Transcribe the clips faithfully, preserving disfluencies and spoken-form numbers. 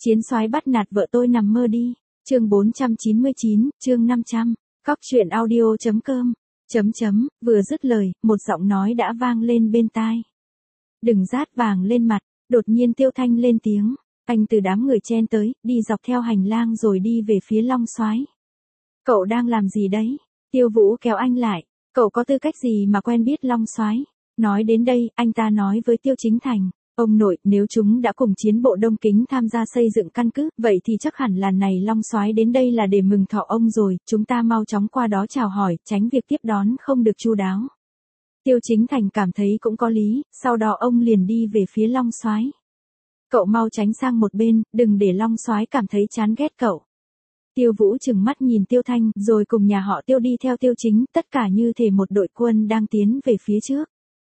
Chiến soái bắt nạt vợ tôi nằm mơ đi. Chương bốn trăm chín mươi chín, chương năm trăm. Cóc truyện audio chấm com. Chấm chấm, vừa dứt lời, một giọng nói đã vang lên bên tai. Đừng rát vàng lên mặt, đột nhiên Tiêu Thanh lên tiếng. Anh từ đám người chen tới, đi dọc theo hành lang rồi đi về phía Long Soái. Cậu đang làm gì đấy? Tiêu Vũ kéo anh lại. Cậu có tư cách gì mà quen biết Long Soái? Nói đến đây, anh ta nói với Tiêu Chính Thành. Ông nội, nếu chúng đã cùng chiến bộ Đông Kính tham gia xây dựng căn cứ, vậy thì chắc hẳn lần này Long Soái đến đây là để mừng thọ ông rồi, chúng ta mau chóng qua đó chào hỏi, tránh việc tiếp đón không được chu đáo. Tiêu Chính Thành cảm thấy cũng có lý, sau đó ông liền đi về phía Long Soái. Cậu mau tránh sang một bên, đừng để Long Soái cảm thấy chán ghét cậu. Tiêu Vũ trừng mắt nhìn Tiêu Thanh, rồi cùng nhà họ Tiêu đi theo Tiêu Chính, tất cả như thể một đội quân đang tiến về phía trước.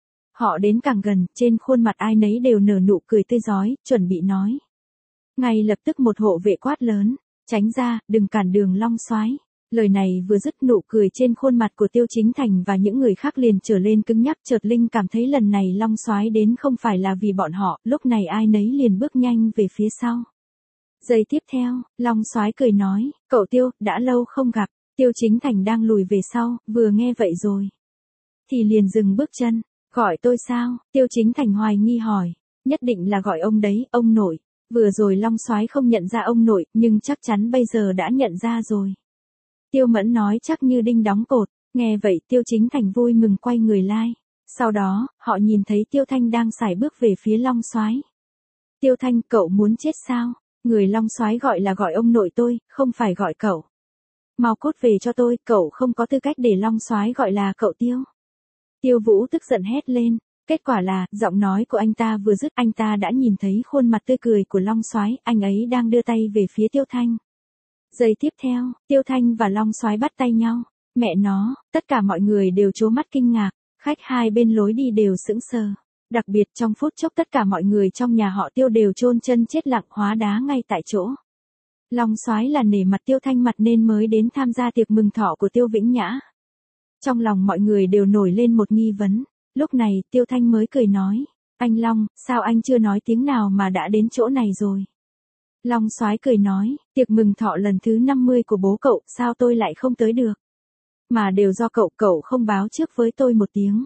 Họ đến càng gần, trên khuôn mặt ai nấy đều nở nụ cười tươi rói, chuẩn bị nói. Ngay lập tức một hộ vệ quát lớn, tránh ra, đừng cản đường Long Soái. Lời này vừa dứt, nụ cười trên khuôn mặt của Tiêu Chính Thành và những người khác liền trở lên cứng nhắc, chợt Linh cảm thấy lần này Long Soái đến không phải là vì bọn họ, lúc này ai nấy liền bước nhanh về phía sau. Giây tiếp theo, Long Soái cười nói, cậu Tiêu, đã lâu không gặp. Tiêu Chính Thành đang lùi về sau, vừa nghe vậy rồi thì liền dừng bước chân. Gọi tôi sao? Tiêu Chính Thành hoài nghi hỏi. Nhất định là gọi ông đấy, ông nội. Vừa rồi Long Soái không nhận ra ông nội, nhưng chắc chắn bây giờ đã nhận ra rồi. Tiêu Mẫn nói chắc như đinh đóng cột. Nghe vậy Tiêu Chính Thành vui mừng quay người lai. Sau đó, họ nhìn thấy Tiêu Thanh đang sải bước về phía Long Soái. Tiêu Thanh, cậu muốn chết sao? Người Long Soái gọi là gọi ông nội tôi, không phải gọi cậu. Mau cút về cho tôi, cậu không có tư cách để Long Soái gọi là cậu Tiêu. Tiêu Vũ tức giận hét lên, kết quả là, giọng nói của anh ta vừa dứt, anh ta đã nhìn thấy khuôn mặt tươi cười của Long Soái, anh ấy đang đưa tay về phía Tiêu Thanh. Giây tiếp theo, Tiêu Thanh và Long Soái bắt tay nhau. Mẹ nó, tất cả mọi người đều trố mắt kinh ngạc, khách hai bên lối đi đều sững sờ. Đặc biệt trong phút chốc tất cả mọi người trong nhà họ Tiêu đều chôn chân chết lặng hóa đá ngay tại chỗ. Long Soái là nể mặt Tiêu Thanh mặt nên mới đến tham gia tiệc mừng thọ của Tiêu Vĩnh Nhã. Trong lòng mọi người đều nổi lên một nghi vấn. Lúc này, Tiêu Thanh mới cười nói. Anh Long, sao anh chưa nói tiếng nào mà đã đến chỗ này rồi? Long Soái cười nói, tiệc mừng thọ lần thứ năm mươi của bố cậu, sao tôi lại không tới được? Mà đều do cậu, cậu không báo trước với tôi một tiếng.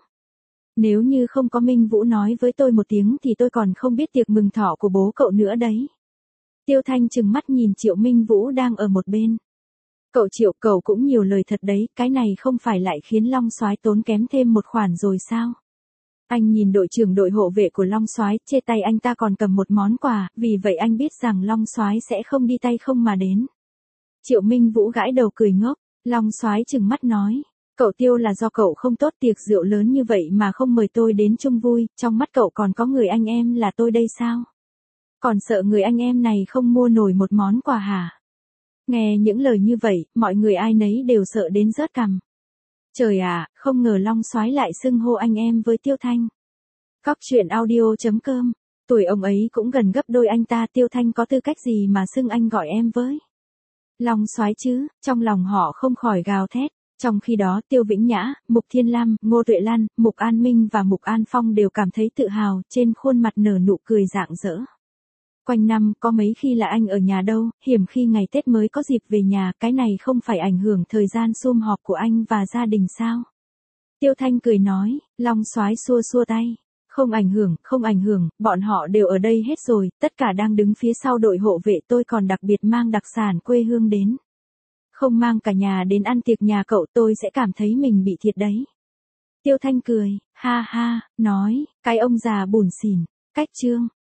Nếu như không có Minh Vũ nói với tôi một tiếng thì tôi còn không biết tiệc mừng thọ của bố cậu nữa đấy. Tiêu Thanh trừng mắt nhìn Triệu Minh Vũ đang ở một bên. Cậu Triệu, cậu cũng nhiều lời thật đấy, cái này không phải lại khiến Long Soái tốn kém thêm một khoản rồi sao? Anh nhìn đội trưởng đội hộ vệ của Long Soái, trên tay anh ta còn cầm một món quà, vì vậy anh biết rằng Long Soái sẽ không đi tay không mà đến. Triệu Minh Vũ gãi đầu cười ngốc, Long Soái trừng mắt nói, cậu Tiêu là do cậu không tốt, tiệc rượu lớn như vậy mà không mời tôi đến chung vui, trong mắt cậu còn có người anh em là tôi đây sao? Còn sợ người anh em này không mua nổi một món quà hả? Nghe những lời như vậy, mọi người ai nấy đều sợ đến rớt cằm. Trời ạ, không ngờ Long Soái lại xưng hô anh em với Tiêu Thanh. Cóc truyện audio chấm com. Tuổi ông ấy cũng gần gấp đôi anh ta, Tiêu Thanh có tư cách gì mà xưng anh gọi em với? Long Soái chứ, trong lòng họ không khỏi gào thét. Trong khi đó, Tiêu Vĩnh Nhã, Mục Thiên Lam, Ngô Tuệ Lan, Mục An Minh và Mục An Phong đều cảm thấy tự hào, trên khuôn mặt nở nụ cười rạng rỡ. Quanh năm, có mấy khi là anh ở nhà đâu, hiểm khi ngày Tết mới có dịp về nhà, cái này không phải ảnh hưởng thời gian sum họp của anh và gia đình sao? Tiêu Thanh cười nói, Long Soái xua xua tay. Không ảnh hưởng, không ảnh hưởng, bọn họ đều ở đây hết rồi, tất cả đang đứng phía sau đội hộ vệ, tôi còn đặc biệt mang đặc sản quê hương đến. Không mang cả nhà đến ăn tiệc nhà cậu tôi sẽ cảm thấy mình bị thiệt đấy. Tiêu Thanh cười, ha ha, nói, cái ông già bủn xỉn, cách chương.